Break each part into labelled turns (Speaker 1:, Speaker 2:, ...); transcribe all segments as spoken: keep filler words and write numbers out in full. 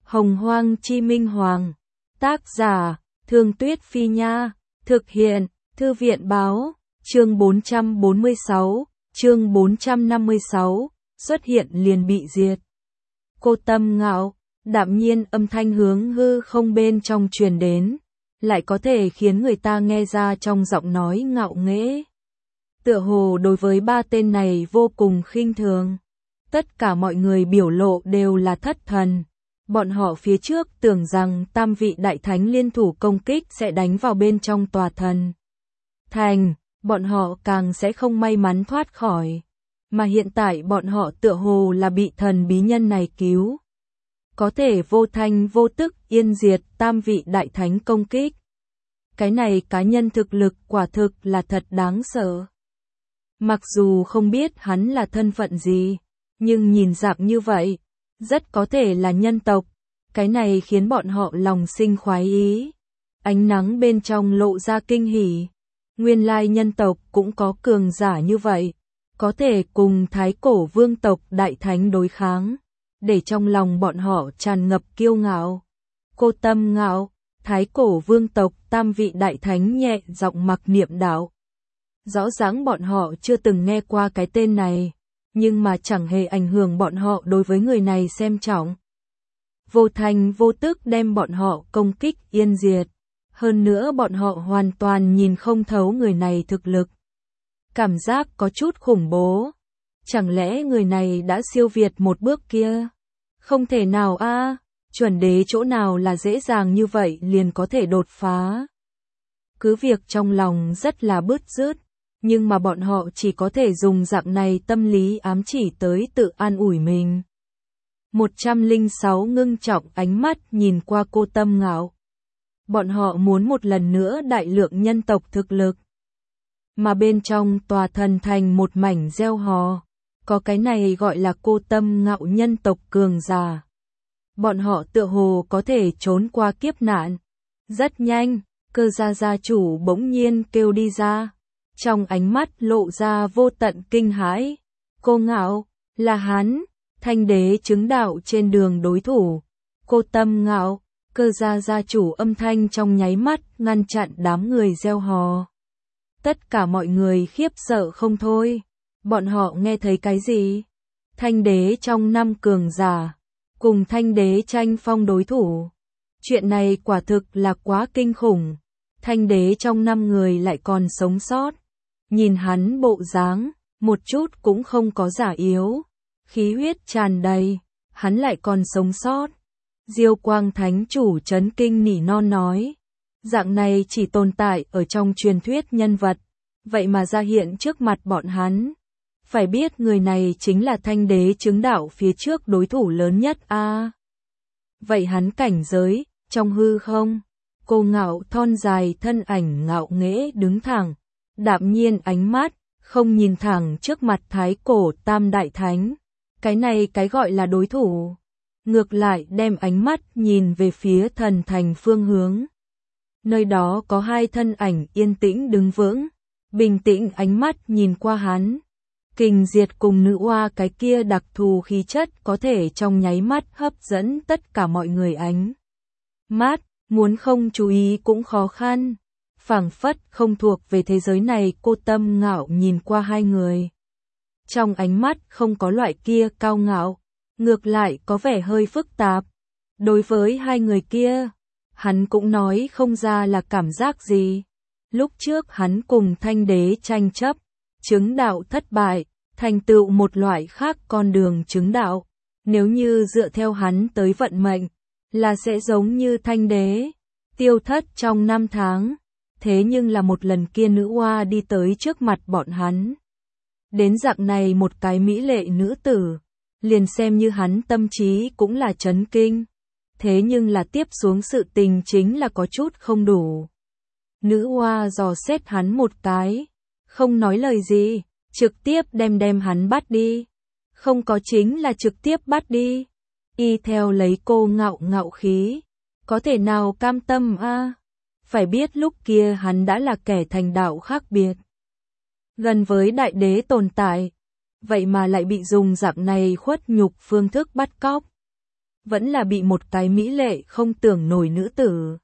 Speaker 1: Hồng Hoang Chi Minh Hoàng. Tác giả, Thương Tuyết Phi Nha. Thực hiện, Thư viện Báo. Chương bốn trăm bốn mươi sáu, chương bốn trăm năm mươi sáu, xuất hiện liền bị diệt. Cô Tâm Ngạo, đạm nhiên âm thanh hướng hư không bên trong truyền đến, lại có thể khiến người ta nghe ra trong giọng nói ngạo nghễ. Tựa hồ đối với ba tên này vô cùng khinh thường. Tất cả mọi người biểu lộ đều là thất thần. Bọn họ phía trước tưởng rằng tam vị đại thánh liên thủ công kích sẽ đánh vào bên trong tòa thần thành, bọn họ càng sẽ không may mắn thoát khỏi. Mà hiện tại bọn họ tựa hồ là bị thần bí nhân này cứu. Có thể vô thanh vô tức yên diệt tam vị đại thánh công kích. Cái này cá nhân thực lực quả thực là thật đáng sợ. Mặc dù không biết hắn là thân phận gì, nhưng nhìn dạng như vậy, rất có thể là nhân tộc. Cái này khiến bọn họ lòng sinh khoái ý. Ánh nắng bên trong lộ ra kinh hỉ. Nguyên lai nhân tộc cũng có cường giả như vậy, có thể cùng thái cổ vương tộc đại thánh đối kháng, để trong lòng bọn họ tràn ngập kiêu ngạo. Cô Tâm Ngạo, thái cổ vương tộc tam vị đại thánh nhẹ giọng mặc niệm đạo. Rõ ràng bọn họ chưa từng nghe qua cái tên này, nhưng mà chẳng hề ảnh hưởng bọn họ đối với người này xem trọng. Vô thành vô tức đem bọn họ công kích yên diệt. Hơn nữa bọn họ hoàn toàn nhìn không thấu người này thực lực. Cảm giác có chút khủng bố. Chẳng lẽ người này đã siêu việt một bước kia? Không thể nào a, à, chuẩn đế chỗ nào là dễ dàng như vậy liền có thể đột phá. Cứ việc trong lòng rất là bứt rứt, nhưng mà bọn họ chỉ có thể dùng dạng này tâm lý ám chỉ tới tự an ủi mình. một trăm lẻ sáu ngưng trọng ánh mắt nhìn qua Cô Tâm Ngạo. Bọn họ muốn một lần nữa đại lượng nhân tộc thực lực. Mà bên trong tòa thần thành một mảnh gieo hò, có cái này gọi là Cô Tâm Ngạo nhân tộc cường giả. Bọn họ tựa hồ có thể trốn qua kiếp nạn. Rất nhanh, Cơ gia gia chủ bỗng nhiên kêu đi ra. Trong ánh mắt lộ ra vô tận kinh hãi. Cô Ngạo, là hắn, thanh đế chứng đạo trên đường đối thủ. Cô Tâm Ngạo. Cơ gia gia chủ âm thanh trong nháy mắt ngăn chặn đám người gieo hò. Tất cả mọi người khiếp sợ không thôi. Bọn họ nghe thấy cái gì? Thanh đế trong năm cường giả, cùng thanh đế tranh phong đối thủ. Chuyện này quả thực là quá kinh khủng. Thanh đế trong năm người lại còn sống sót. Nhìn hắn bộ dáng, một chút cũng không có giả yếu. Khí huyết tràn đầy, hắn lại còn sống sót. Diêu Quang Thánh Chủ chấn kinh nỉ non nói, dạng này chỉ tồn tại ở trong truyền thuyết nhân vật, vậy mà ra hiện trước mặt bọn hắn. Phải biết người này chính là thanh đế chứng đạo phía trước đối thủ lớn nhất a. À, vậy hắn cảnh giới, trong hư không, Cô Ngạo thon dài thân ảnh ngạo nghễ đứng thẳng, đạm nhiên ánh mắt, không nhìn thẳng trước mặt thái cổ tam đại thánh. Cái này cái gọi là đối thủ. Ngược lại đem ánh mắt nhìn về phía thần thành phương hướng. Nơi đó có hai thân ảnh yên tĩnh đứng vững, bình tĩnh ánh mắt nhìn qua hắn. Kình Diệt cùng nữ oa cái kia đặc thù khí chất có thể trong nháy mắt hấp dẫn tất cả mọi người ánh mắt, muốn không chú ý cũng khó khăn. Phảng phất không thuộc về thế giới này. Cô Tâm Ngạo nhìn qua hai người. Trong ánh mắt không có loại kia cao ngạo. Ngược lại có vẻ hơi phức tạp. Đối với hai người kia, hắn cũng nói không ra là cảm giác gì. Lúc trước hắn cùng thanh đế tranh chấp, chứng đạo thất bại, thành tựu một loại khác con đường chứng đạo. Nếu như dựa theo hắn tới vận mệnh, là sẽ giống như thanh đế, tiêu thất trong năm tháng. Thế nhưng là một lần kia nữ oa đi tới trước mặt bọn hắn. Đến dạng này một cái mỹ lệ nữ tử. Liền xem như hắn tâm trí cũng là chấn kinh. Thế nhưng là tiếp xuống sự tình chính là có chút không đủ. Nữ oa dò xét hắn một cái, không nói lời gì, trực tiếp đem đem hắn bắt đi. Không có chính là trực tiếp bắt đi. Y theo lấy Cô Ngạo ngạo khí, có thể nào cam tâm a? À? Phải biết lúc kia hắn đã là kẻ thành đạo khác biệt, gần với đại đế tồn tại. Vậy mà lại bị dùng dạng này khuất nhục phương thức bắt cóc. vẫn là bị một cái mỹ lệ không tưởng nổi nữ tử.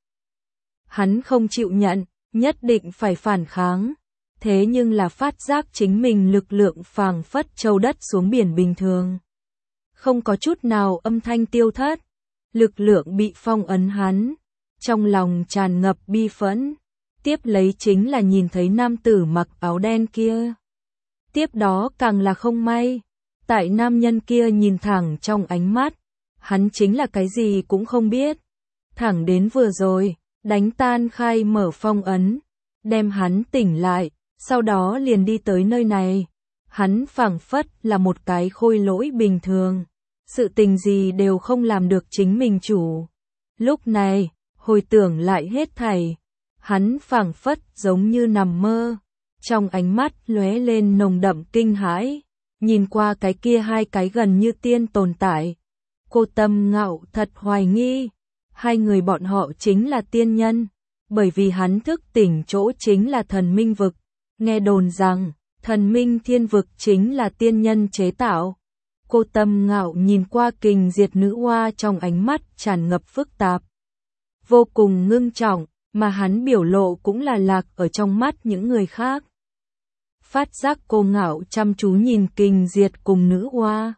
Speaker 1: Hắn không chịu nhận, nhất định phải phản kháng. Thế nhưng là phát giác chính mình lực lượng phảng phất châu đất xuống biển bình thường. Không có chút nào âm thanh tiêu thất. Lực lượng bị phong ấn hắn. Trong lòng tràn ngập bi phẫn. Tiếp lấy chính là nhìn thấy nam tử mặc áo đen kia. Tiếp đó càng là không may. Tại nam nhân kia nhìn thẳng trong ánh mắt. Hắn chính là cái gì cũng không biết. Thẳng đến vừa rồi, đánh tan khai mở phong ấn. Đem hắn tỉnh lại. Sau đó liền đi tới nơi này. Hắn phảng phất là một cái khôi lỗi bình thường. Sự tình gì đều không làm được chính mình chủ. Lúc này, hồi tưởng lại hết thảy. Hắn phảng phất giống như nằm mơ. Trong ánh mắt lóe lên nồng đậm kinh hãi. Nhìn qua cái kia hai cái gần như tiên tồn tại. Cô Tâm Ngạo thật hoài nghi. Hai người bọn họ chính là tiên nhân. Bởi vì hắn thức tỉnh chỗ chính là thần minh vực. Nghe đồn rằng, thần minh thiên vực chính là tiên nhân chế tạo. Cô Tâm Ngạo nhìn qua Kình Diệt nữ oa trong ánh mắt tràn ngập phức tạp. Vô cùng ngưng trọng, mà hắn biểu lộ cũng là lạc ở trong mắt những người khác. Phát giác cô Ngạo chăm chú nhìn Kình Diệt cùng nữ oa.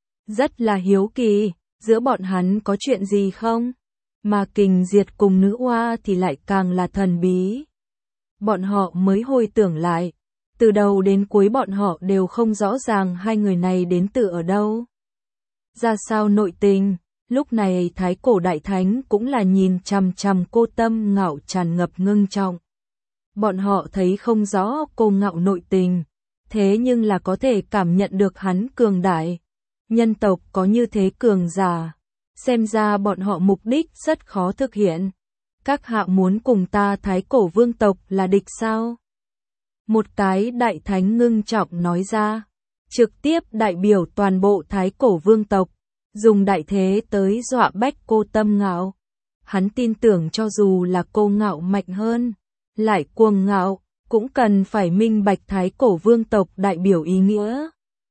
Speaker 1: Rất là hiếu kỳ, giữa bọn hắn có chuyện gì không? Mà Kình Diệt cùng nữ oa thì lại càng là thần bí. Bọn họ mới hồi tưởng lại, từ đầu đến cuối bọn họ đều không rõ ràng hai người này đến từ ở đâu. Ra sao nội tình, lúc này Thái Cổ Đại Thánh cũng là nhìn chằm chằm cô Tâm Ngạo tràn ngập ngưng trọng. Bọn họ thấy không rõ cô Ngạo nội tình, thế nhưng là có thể cảm nhận được hắn cường đại. Nhân tộc có như thế cường giả, xem ra bọn họ mục đích rất khó thực hiện. Các hạ muốn cùng ta Thái Cổ vương tộc là địch sao? Một cái đại thánh ngưng trọng nói ra, trực tiếp đại biểu toàn bộ Thái Cổ vương tộc, dùng đại thế tới dọa bách cô Tâm Ngạo. Hắn tin tưởng cho dù là cô Ngạo mạnh hơn, lại cuồng ngạo, cũng cần phải minh bạch Thái Cổ vương tộc đại biểu ý nghĩa.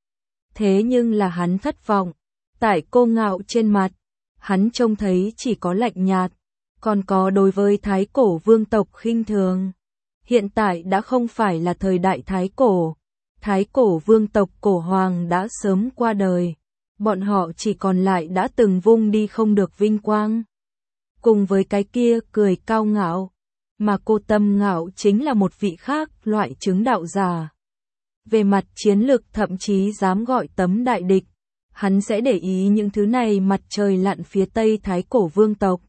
Speaker 1: Thế nhưng là hắn thất vọng, tại cô Ngạo trên mặt, hắn trông thấy chỉ có lạnh nhạt. Còn có đối với Thái Cổ vương tộc khinh thường. Hiện tại đã không phải là thời đại Thái Cổ. Thái Cổ vương tộc cổ hoàng đã sớm qua đời. Bọn họ chỉ còn lại đã từng vung đi không được vinh quang. Cùng với cái kia cười cao ngạo. Mà cô Tâm Ngạo chính là một vị khác loại chứng đạo giả. Về mặt chiến lực thậm chí dám gọi tấm đại địch. Hắn sẽ để ý những thứ này mặt trời lặn phía tây Thái Cổ vương tộc.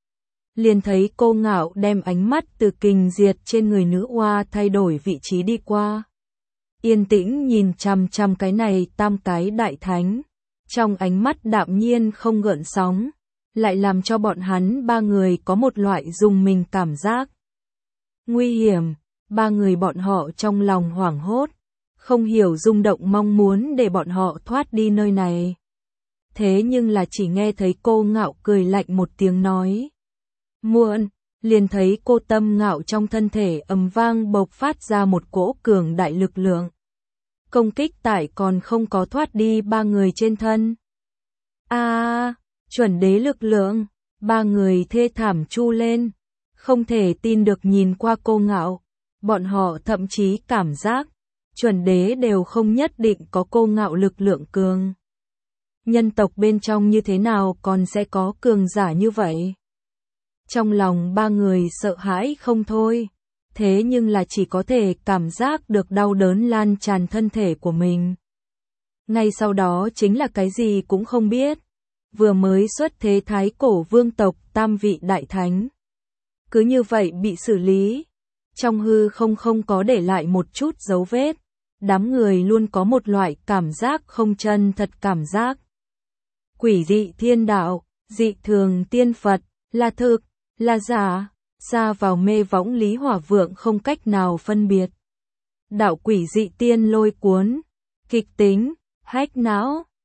Speaker 1: Liền thấy cô Ngạo đem ánh mắt từ Kình Diệt trên người nữ oa thay đổi vị trí đi qua. Yên tĩnh nhìn chằm chằm cái này tam cái đại thánh. Trong ánh mắt đạm nhiên không gợn sóng. Lại làm cho bọn hắn ba người có một loại rùng mình cảm giác. Nguy hiểm, ba người bọn họ trong lòng hoảng hốt. Không hiểu rung động mong muốn để bọn họ thoát đi nơi này. Thế nhưng là chỉ nghe thấy cô Ngạo cười lạnh một tiếng nói. Muộn, liền thấy cô Tâm Ngạo trong thân thể ầm vang bộc phát ra một cỗ cường đại lực lượng. Công kích tại còn không có thoát đi ba người trên thân. A, à, chuẩn đế lực lượng, ba người thê thảm chu lên, không thể tin được nhìn qua cô Ngạo, bọn họ thậm chí cảm giác, chuẩn đế đều không nhất định có cô Ngạo lực lượng cường. Nhân tộc bên trong như thế nào còn sẽ có cường giả như vậy? Trong lòng ba người sợ hãi không thôi, thế nhưng là chỉ có thể cảm giác được đau đớn lan tràn thân thể của mình. Ngay sau đó chính là cái gì cũng không biết, vừa mới xuất thế Thái Cổ vương tộc tam vị đại thánh. Cứ như vậy bị xử lý, trong hư không không có để lại một chút dấu vết, đám người luôn có một loại cảm giác không chân thật cảm giác. Quỷ dị thiên đạo, dị thường tiên Phật, là thực, là giả, xa vào mê võng Lý Hỏa Vượng không cách nào phân biệt. Đạo quỷ dị tiên lôi cuốn, kịch tính, hách não.